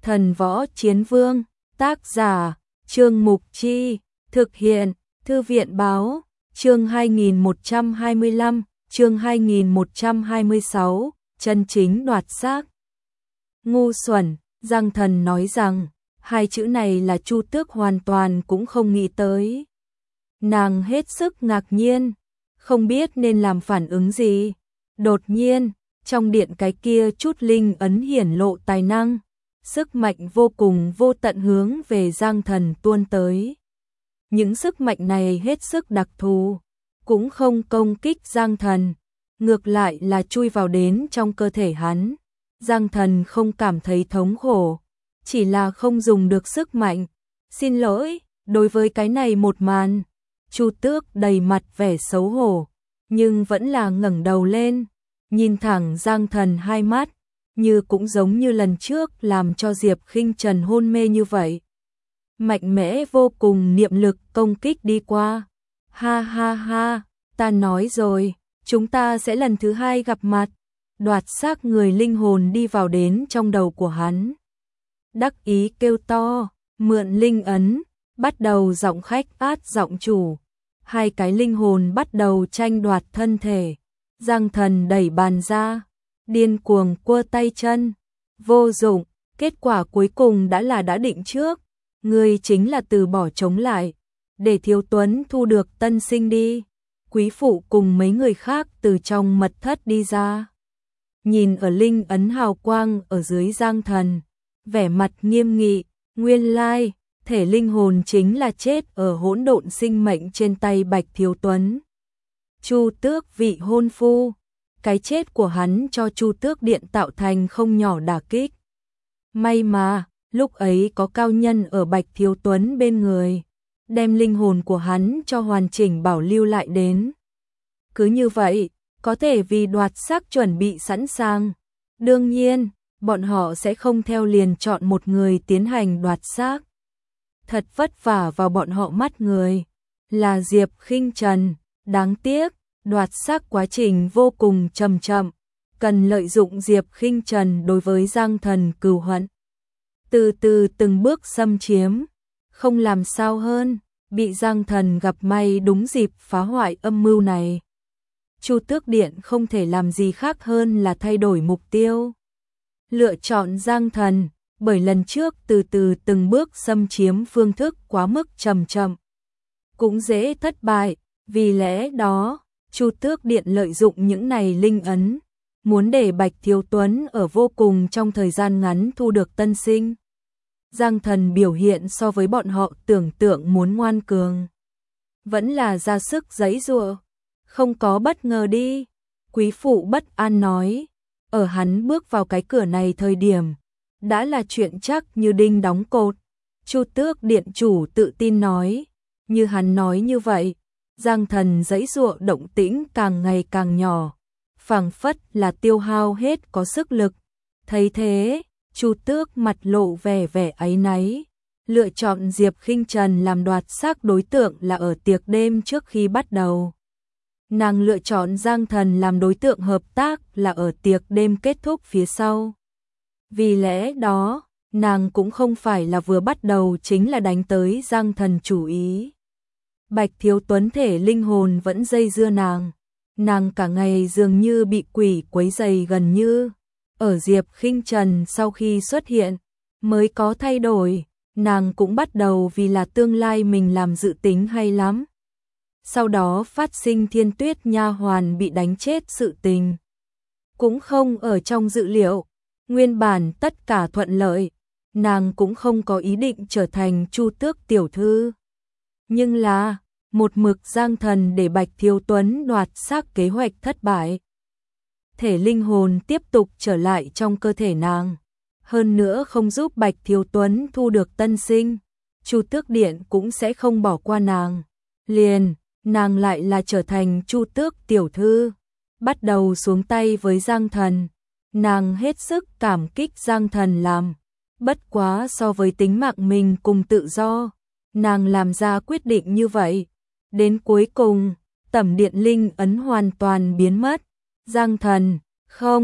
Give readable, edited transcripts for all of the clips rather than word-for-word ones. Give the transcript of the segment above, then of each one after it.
Thần Võ Chiến Vương, tác giả, Trương Mục Chi, thực hiện, Thư viện Báo, chương 2125, chương 2126, chân chính đoạt xác. Ngu xuẩn, Giang Thần nói rằng, hai chữ này là Chu Tước hoàn toàn cũng không nghĩ tới. Nàng hết sức ngạc nhiên, không biết nên làm phản ứng gì. Đột nhiên, trong điện cái kia chút linh ấn hiển lộ tài năng, sức mạnh vô cùng vô tận hướng về Giang Thần tuôn tới. Những sức mạnh này hết sức đặc thù, cũng không công kích Giang Thần, ngược lại là chui vào đến trong cơ thể hắn. Giang Thần không cảm thấy thống khổ, chỉ là không dùng được sức mạnh. Xin lỗi, đối với cái này một màn, Chu Tước đầy mặt vẻ xấu hổ, nhưng vẫn là ngẩng đầu lên, nhìn thẳng Giang Thần hai mắt, như cũng giống như lần trước làm cho Diệp Khinh Trần hôn mê như vậy. Mạnh mẽ vô cùng niệm lực công kích đi qua. Ha ha ha, ta nói rồi, chúng ta sẽ lần thứ hai gặp mặt. Đoạt xác người linh hồn đi vào đến trong đầu của hắn. Đắc ý kêu to, mượn linh ấn, bắt đầu giọng khách át giọng chủ. Hai cái linh hồn bắt đầu tranh đoạt thân thể. Giang Thần đẩy bàn ra, điên cuồng quơ tay chân. Vô dụng, kết quả cuối cùng đã định trước. Ngươi chính là từ bỏ chống lại, để Thiếu Tuấn thu được tân sinh đi. Quý phụ cùng mấy người khác từ trong mật thất đi ra. Nhìn ở linh ấn hào quang ở dưới Giang Thần, vẻ mặt nghiêm nghị, nguyên lai, thể linh hồn chính là chết ở hỗn độn sinh mệnh trên tay Bạch Thiếu Tuấn. Chu Tước vị hôn phu, cái chết của hắn cho Chu Tước Điện tạo thành không nhỏ đả kích. May mà, lúc ấy có cao nhân ở Bạch Thiếu Tuấn bên người, đem linh hồn của hắn cho hoàn chỉnh bảo lưu lại đến. Cứ như vậy, có thể vì đoạt xác chuẩn bị sẵn sàng. Đương nhiên, bọn họ sẽ không theo liền chọn một người tiến hành đoạt xác. Thật vất vả vào bọn họ mắt người, là Diệp Khinh Trần. Đáng tiếc, đoạt xác quá trình vô cùng chậm, cần lợi dụng Diệp Khinh Trần đối với Giang Thần cừu hận. Từ từ từng bước xâm chiếm, không làm sao hơn, bị Giang Thần gặp may đúng dịp phá hoại âm mưu này. Chu Tước Điện không thể làm gì khác hơn là thay đổi mục tiêu. Lựa chọn Giang Thần, bởi lần trước từ từ từng bước xâm chiếm phương thức quá mức chậm, cũng dễ thất bại. Vì lẽ đó, Chu Tước Điện lợi dụng những này linh ấn, muốn để Bạch Thiếu Tuấn ở vô cùng trong thời gian ngắn thu được tân sinh. Giang Thần biểu hiện so với bọn họ tưởng tượng muốn ngoan cường, vẫn là ra sức giãy giụa. Không có bất ngờ đi, quý phụ bất an nói. Ở hắn bước vào cái cửa này thời điểm, đã là chuyện chắc như đinh đóng cột. Chu Tước Điện chủ tự tin nói, như hắn nói như vậy, Giang Thần giãy giụa động tĩnh càng ngày càng nhỏ, phảng phất là tiêu hao hết có sức lực. Thấy thế, Chu Tước mặt lộ vẻ áy náy, lựa chọn Diệp Khinh Trần làm đoạt xác đối tượng là ở tiệc đêm trước khi bắt đầu. Nàng lựa chọn Giang Thần làm đối tượng hợp tác là ở tiệc đêm kết thúc phía sau. Vì lẽ đó, nàng cũng không phải là vừa bắt đầu chính là đánh tới Giang Thần chủ ý. Bạch Thiếu Tuấn thể linh hồn vẫn dây dưa nàng cả ngày dường như bị quỷ quấy rầy gần như. Ở Diệp Khinh Trần sau khi xuất hiện, mới có thay đổi, nàng cũng bắt đầu vì là tương lai mình làm dự tính hay lắm. Sau đó phát sinh Thiên Tuyết nha hoàn bị đánh chết sự tình. Cũng không ở trong dự liệu, nguyên bản tất cả thuận lợi, nàng cũng không có ý định trở thành Chu Tước tiểu thư. Nhưng là, một mực Giang Thần để Bạch Thiếu Tuấn đoạt xác kế hoạch thất bại. Thể linh hồn tiếp tục trở lại trong cơ thể nàng, hơn nữa không giúp Bạch Thiếu Tuấn thu được tân sinh, Chu Tước Điện cũng sẽ không bỏ qua nàng. Liền, nàng lại là trở thành Chu Tước tiểu thư, bắt đầu xuống tay với Giang Thần. Nàng hết sức cảm kích Giang Thần làm, bất quá so với tính mạng mình cùng tự do, nàng làm ra quyết định như vậy. Đến cuối cùng, tẩm điện linh ấn hoàn toàn biến mất. Giang Thần, không,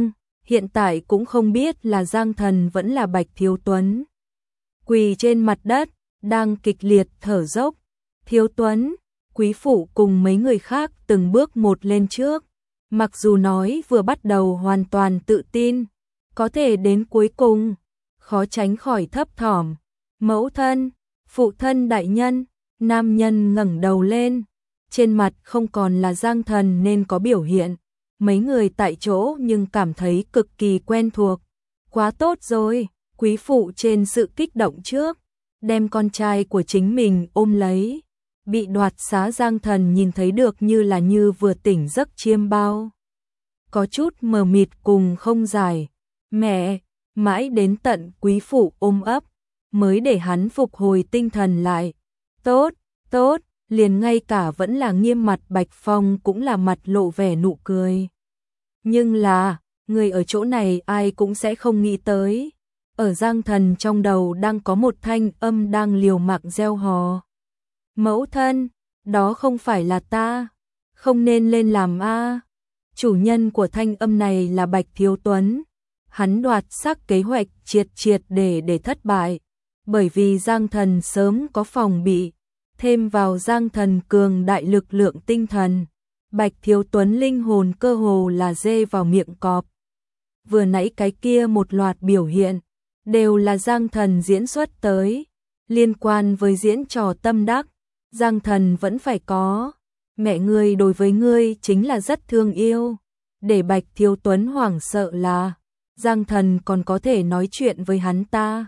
hiện tại cũng không biết là Giang Thần vẫn là Bạch Thiếu Tuấn. Quỳ trên mặt đất, đang kịch liệt thở dốc. Thiếu Tuấn, quý phụ cùng mấy người khác từng bước một lên trước. Mặc dù nói vừa bắt đầu hoàn toàn tự tin, có thể đến cuối cùng, khó tránh khỏi thấp thỏm. Mẫu thân, phụ thân đại nhân, nam nhân ngẩng đầu lên. Trên mặt không còn là Giang Thần nên có biểu hiện. Mấy người tại chỗ nhưng cảm thấy cực kỳ quen thuộc. Quá tốt rồi, quý phụ trên sự kích động trước, đem con trai của chính mình ôm lấy. Bị đoạt xá Giang Thần nhìn thấy được như vừa tỉnh giấc chiêm bao. Có chút mờ mịt cùng không giải. Mẹ, mãi đến tận quý phụ ôm ấp, mới để hắn phục hồi tinh thần lại. Tốt, tốt, liền ngay cả vẫn là nghiêm mặt Bạch Phong cũng là mặt lộ vẻ nụ cười. Nhưng là, người ở chỗ này ai cũng sẽ không nghĩ tới. Ở Giang Thần trong đầu đang có một thanh âm đang liều mạng gieo hò. Mẫu thân, đó không phải là ta, không nên lên làm a. Chủ nhân của thanh âm này là Bạch Thiếu Tuấn. Hắn đoạt xác kế hoạch triệt để thất bại, bởi vì Giang Thần sớm có phòng bị, thêm vào Giang Thần cường đại lực lượng tinh thần, Bạch Thiếu Tuấn linh hồn cơ hồ là dê vào miệng cọp. Vừa nãy cái kia một loạt biểu hiện, đều là Giang Thần diễn xuất tới, liên quan với diễn trò tâm đắc, Giang Thần vẫn phải có. Mẹ ngươi đối với ngươi chính là rất thương yêu. Để Bạch Thiếu Tuấn hoảng sợ là Giang Thần còn có thể nói chuyện với hắn ta.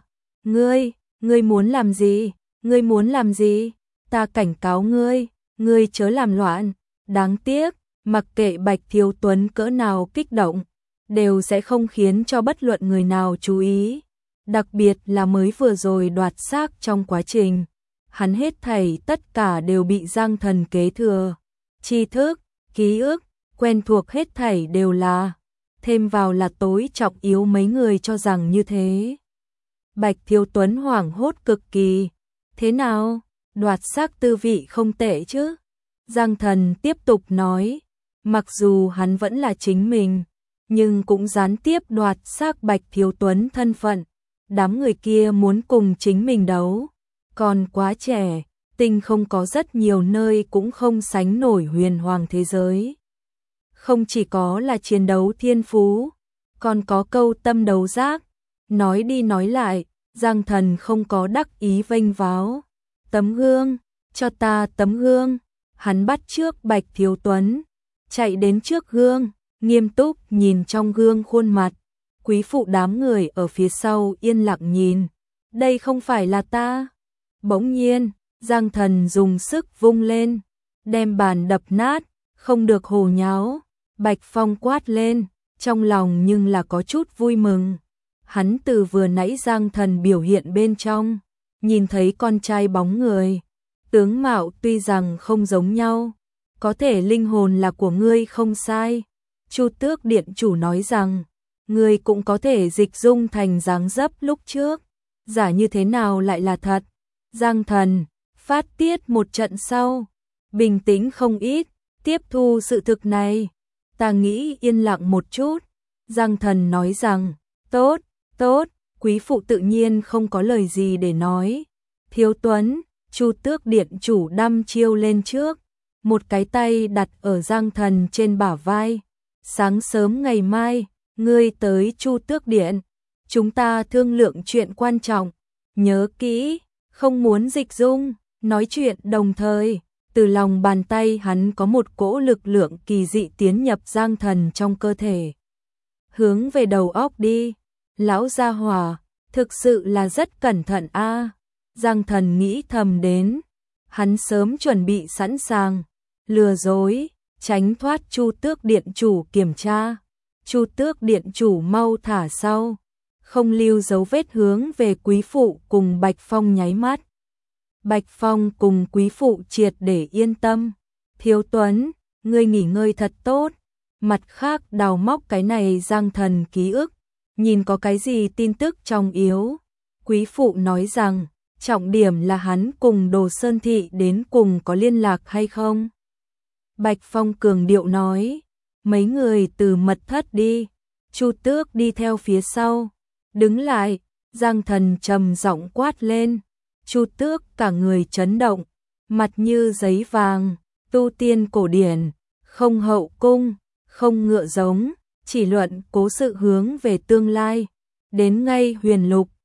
Ngươi muốn làm gì? Ngươi muốn làm gì? Ta cảnh cáo ngươi chớ làm loạn. Đáng tiếc, mặc kệ Bạch Thiếu Tuấn cỡ nào kích động, đều sẽ không khiến cho bất luận người nào chú ý. Đặc biệt là mới vừa rồi đoạt xác trong quá trình, hắn hết thảy tất cả đều bị Giang Thần kế thừa. Tri thức, ký ức, quen thuộc hết thảy đều là, thêm vào là tối trọng yếu mấy người cho rằng như thế. Bạch Thiếu Tuấn hoảng hốt cực kỳ. Thế nào? Đoạt xác tư vị không tệ chứ? Giang Thần tiếp tục nói, mặc dù hắn vẫn là chính mình, nhưng cũng gián tiếp đoạt xác Bạch Thiếu Tuấn thân phận. Đám người kia muốn cùng chính mình đấu, còn quá trẻ, tinh không có rất nhiều nơi cũng không sánh nổi huyền hoàng thế giới. Không chỉ có là chiến đấu thiên phú, còn có câu tâm đấu giác. Nói đi nói lại, Giang Thần không có đắc ý vênh váo. Tấm gương, cho ta tấm gương. Hắn bắt trước Bạch Thiếu Tuấn, chạy đến trước gương, nghiêm túc nhìn trong gương khuôn mặt. Quý phụ đám người ở phía sau yên lặng nhìn. Đây không phải là ta. Bỗng nhiên, Giang Thần dùng sức vung lên, đem bàn đập nát, không được hồ nháo. Bạch Phong quát lên, trong lòng nhưng là có chút vui mừng. Hắn từ vừa nãy Giang Thần biểu hiện bên trong, nhìn thấy con trai bóng người. Tướng mạo tuy rằng không giống nhau, có thể linh hồn là của ngươi không sai. Chu Tước Điện chủ nói rằng, ngươi cũng có thể dịch dung thành dáng dấp lúc trước. Giả như thế nào lại là thật? Giang Thần phát tiết một trận sau, bình tĩnh không ít, tiếp thu sự thực này. Ta nghĩ yên lặng một chút. Giang Thần nói rằng, tốt, tốt, quý phụ tự nhiên không có lời gì để nói. Thiếu Tuấn, Chu Tước Điện chủ đăm chiêu lên trước, một cái tay đặt ở Giang Thần trên bả vai. Sáng sớm ngày mai, ngươi tới Chu Tước Điện, chúng ta thương lượng chuyện quan trọng. Nhớ kỹ, không muốn dịch dung. Nói chuyện đồng thời, từ lòng bàn tay hắn có một cỗ lực lượng kỳ dị tiến nhập Giang Thần trong cơ thể. Hướng về đầu óc đi. Lão gia hỏa, thực sự là rất cẩn thận a. Giang Thần nghĩ thầm đến, hắn sớm chuẩn bị sẵn sàng, lừa dối, tránh thoát Chu Tước Điện chủ kiểm tra. Chu Tước Điện chủ mau thả sau, không lưu dấu vết hướng về quý phụ cùng Bạch Phong nháy mắt. Bạch Phong cùng quý phụ triệt để yên tâm. Thiếu Tuấn, ngươi nghỉ ngơi thật tốt. Mặt khác đào móc cái này Giang Thần ký ức, nhìn có cái gì tin tức trọng yếu. Quý phụ nói rằng, trọng điểm là hắn cùng Đồ Sơn Thị đến cùng có liên lạc hay không. Bạch Phong cường điệu nói, mấy người từ mật thất đi. Chu Tước đi theo phía sau, đứng lại, Giang Thần trầm giọng quát lên. Chu Tước cả người chấn động, mặt như giấy vàng, tu tiên cổ điển, không hậu cung, không ngựa giống, chỉ luận cố sự hướng về tương lai, đến ngay huyền lục,